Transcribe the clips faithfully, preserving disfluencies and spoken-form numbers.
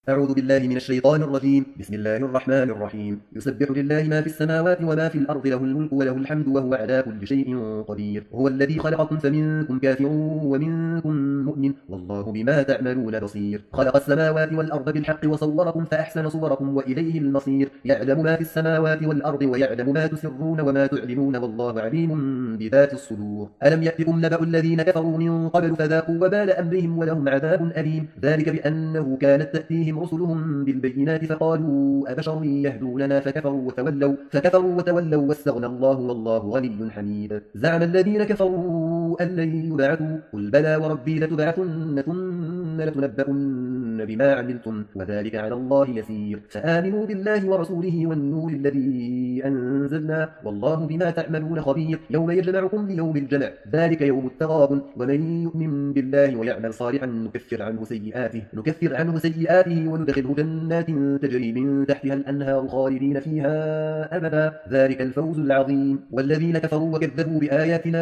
أعوذ بالله من الشيطان الرجيم. بسم الله الرحمن الرحيم. يسبح لله ما في السماوات وما في الأرض، له الملك وله الحمد وهو على كل شيء قدير. هو الذي خلقكم فمنكم كافر ومنكم مؤمن، والله بما تعملون بصير. خلق السماوات والأرض بالحق وصوركم فأحسن صوركم وإليه المصير. يعلم ما في السماوات والأرض ويعلم ما تسرون وما تعلنون، والله عليم بذات الصدور. ألم يأتكم نبأ الذين كفروا من قبل فذاقوا وبال أمرهم ولهم عذاب أليم. ذلك بأنه كانت تأتيهم رسلهم بالبينات فقالوا أبشر يهدوننا فكفروا وتولوا فكفروا وتولوا واستغنى الله والله غني حميد. زعم الذين كفروا أن لن يبعثوا، قل بلى وربي لتبعثن ثم لتنبؤن بما عملتم وذلك على الله يسير. فآمنوا بالله ورسوله والنور الذي أنزلنا، والله بما تعملون خبير. يوم يجمعكم ليوم الجمع، ذلك يوم التغابن. ومن يؤمن بالله ويعمل صالحا نكفر عنه سيئاته نكفر عنه سيئاته وندخله جنات تجري من تحتها الأنهار خالدين فيها أبدا، ذلك الفوز العظيم. والذين كفروا وكذبوا بآياتنا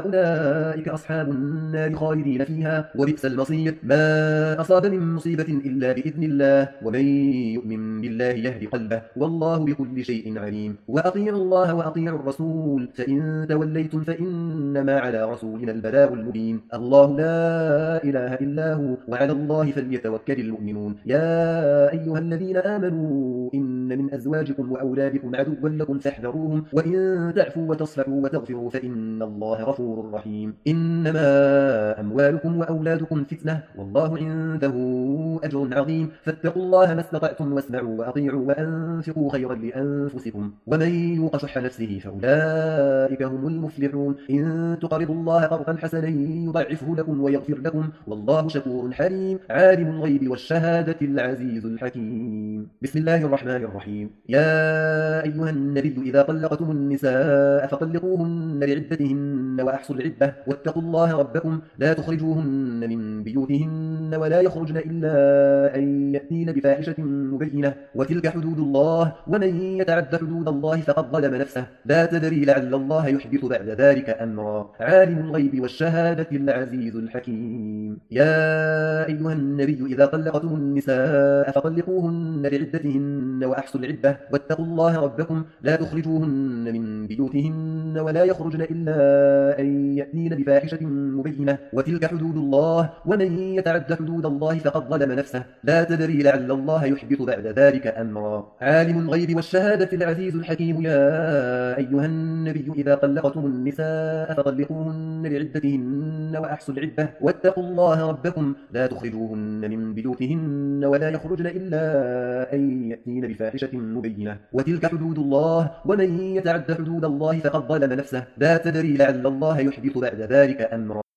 أولئك أصحاب النار خالدين فيها وبئس المصير. ما أصاب من مصيبة إلا بإذن الله، ومن يؤمن بالله يهد قلبه، والله بكل شيء عليم. وأطيعوا الله وأطيعوا الرسول، فإن توليتم فإنما على رسولنا البلاغ المبين. الله لا إله إلا هو، وعلى الله فليتوكل المؤمنون. يا أيها الذين آمنوا إن من أزواجكم وأولادكم عدوا لكم فاحذروهم، وإن تعفوا وتصفحوا وتغفروا فإن الله غفور رحيم. إنما أموالكم وأولادكم فتنة، والله عنده أجر عظيم. فاتقوا الله ما استطعتم واسمعوا وأطيعوا وأنفقوا خيرا لأنفسكم، ومن يوق شح نفسه فأولئك هم المفلحون. إن تقرضوا الله قرضا حسنا يضعفه لكم ويغفر لكم، والله شكور حليم. عالم الغيب والشهادة العزيز الحكيم. بسم الله الرحمن الرحيم. يا أيها النبي إذا طلقتم النساء فطلقوهن لعدتهن وأحصوا العدة، واتقوا الله ربكم لا تخرجوهن من بيوتهن ولا يخرجن إلا أن يأتين بفاحشة مبينة، وتلك حدود الله، ومن يتعد حدود الله فقد ظلم نفسه. لا تدري لعل الله يحدث بعد ذلك أمرا. عالم الغيب والشهادة العزيز الحكيم. يا أيها النبي إذا طلقتم النساء فطلقوهن لعدتهن وأحصوا العدة، واتقوا الله ربكم لا تخرجوهن من بيوتهن ولا يخرجن إلا أن يأتين بفاحشة مبينة، وتلك حدود الله، ومن يتعد حدود الله فقد ظلم نفسه. لا تدري لعل الله يحدث بعد ذلك أمرا. عالم الغيب والشهادة العزيز الحكيم. يا أيها النبي إذا طلقتم النساء فطلقوهن لعدتهن وأحصوا العدة، واتقوا الله ربكم لا تخرجوهن من بيوتهن ولا يخرجن إلا أن يأتين بفاحشة مبينة، وتلك حدود الله، ومن يتعد حدود الله فقد ظلم نفسه. لا تدري لعل الله يحدث بعد ذلك أمرا.